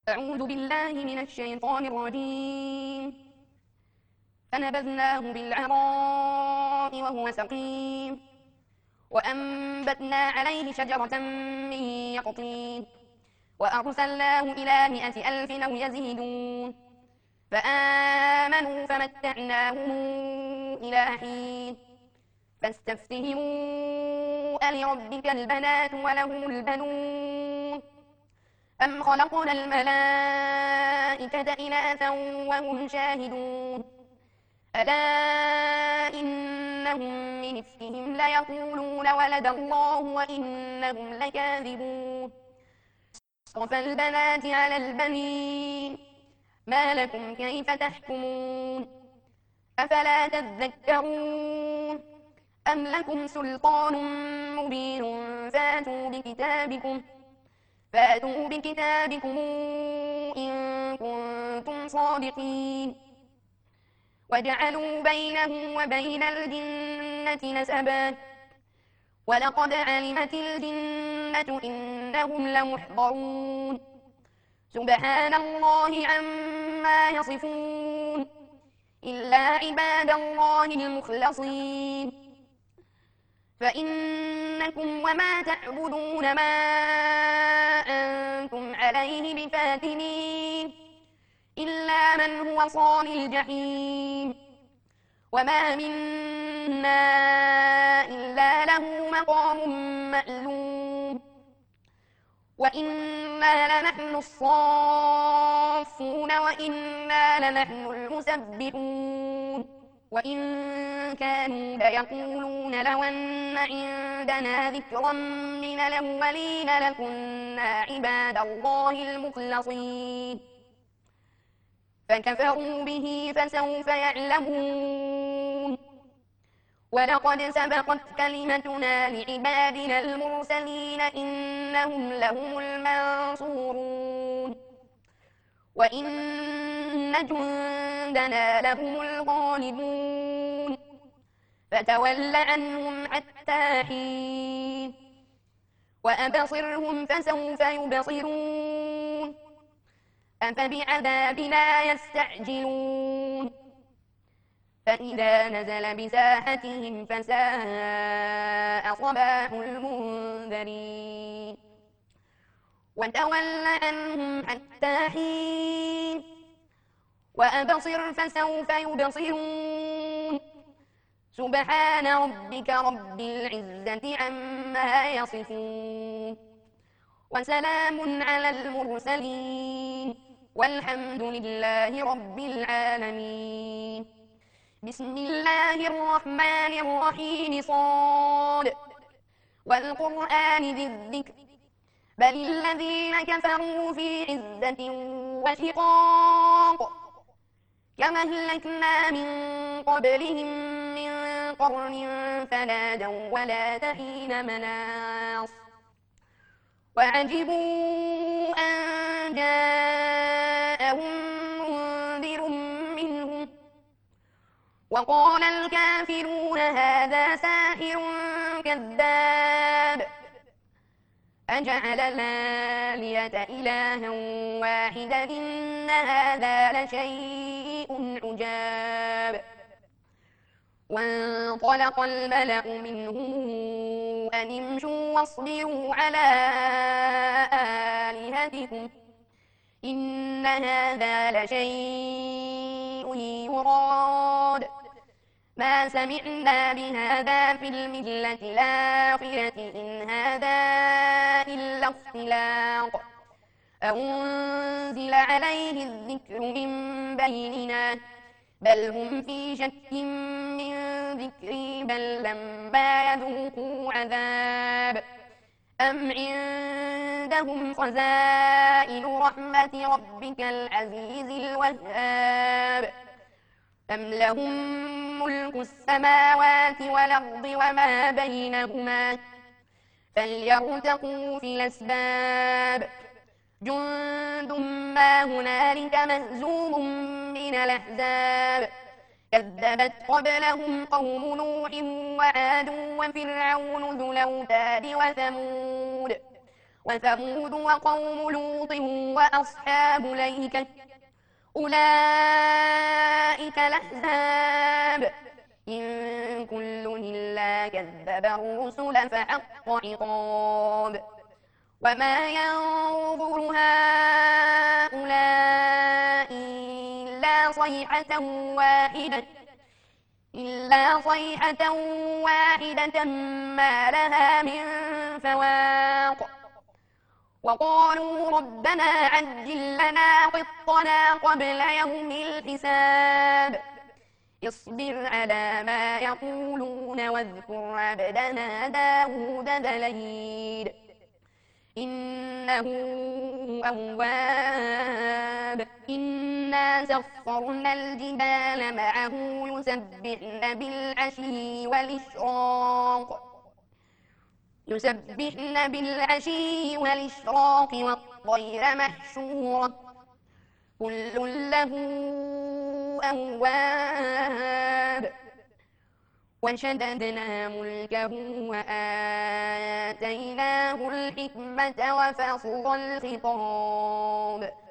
أعوذ بالله من الشيطان الرجيم. فنبذناه بالعراء وهو سقيم وأنبتنا عليه شجرة من يقطين وأرسلناه إلى 100,000 أو يزيدون فآمنوا فمتعناهم إلى حين فاستفتهموا ألربك البنات ولهم البنون أم خلقنا الملائكة إناثا وهم شاهدون ألا إنهم من إفكهم ليقولون ولد الله وإنهم لكاذبون أصطفى البنات على البنين ما لكم كيف تحكمون أفلا تذكرون أم لكم سلطان مبين فاتوا بكتابكم إن كنتم صادقين وجعلوا بينه وبين الجنة نسبا ولقد علمت الجنة إنهم لمحضرون سبحان الله عما يصفون إلا عباد الله المخلصين فإنكم وما تعبدون ما أنتم عليه بفاتنين إلا من هو صال الجحيم وما منا إلا له مقام معلوم وإنا لنحن الصافون وإنا لنحن المسبحون وإن كانوا ليقولون لو أن عندنا ذكرا من الأولين لكنا عباد الله المخلصين فكفروا به فسوف يعلمون ولقد سبقت كلمتنا لعبادنا المرسلين إنهم لهم المنصورون وإن جندنا لهم الغالبون فتول عنهم حتى حين وأبصرهم فسوف يبصرون أفبعذابنا يستعجلون فإذا نزل بساحتهم فساء صباح المنذرين وتول عنهم حتى حين وأبصر فسوف يبصرون سبحان ربك رب العزة عما يصفون وسلام على المرسلين والحمد لله رب العالمين بسم الله الرحمن الرحيم صاد والقرآن ذي الذكر بل الذين كفروا في عزة وشقاق كما أهلكنا من قبلهم من قرن فنادوا ولا تحين مناص وعجبوا أن جاءهم منذر منهم وقال الكافرون هذا ساحر كذاب أجعل الآلهة إلها واحدا إن هذا لشيء عجاب وانطلق الملأ منهم أن امشوا واصبروا على آلهتكم إن هذا لشيء يراد ما سمعنا بهذا في الملة الآخرة إن هذا إلا اختلاق أنزل عليه الذكر من بيننا بل هم في شك من ذكري بل لما يذوقوا عذاب أم عندهم خزائن رحمة ربك العزيز الوهاب أم لهم ملك السماوات والأرض وما بينهما فليرتقوا في الأسباب جند ما هنالك مهزوم من الأحزاب كذبت قبلهم قوم نوح وعاد وفرعون ذو الأوتاد وثمود وثمود وقوم لوط وأصحاب الأيكة أولئك الأحزاب إن كل إلا كذب الرسل فحق عقاب وما ينظر هؤلاء إلا صيحة واحدة ما لها من فواق وقالوا ربنا عجل لنا قطنا قبل يوم الحساب اصبر على ما يقولون واذكر عبدنا داود ذا الأيد إنه أواب إنا سخرنا الجبال معه يسبحن بالعشي والإشراق والطير محشورة كل له أواب وشددنا ملكه وآتيناه الحكمة وفصل الخطاب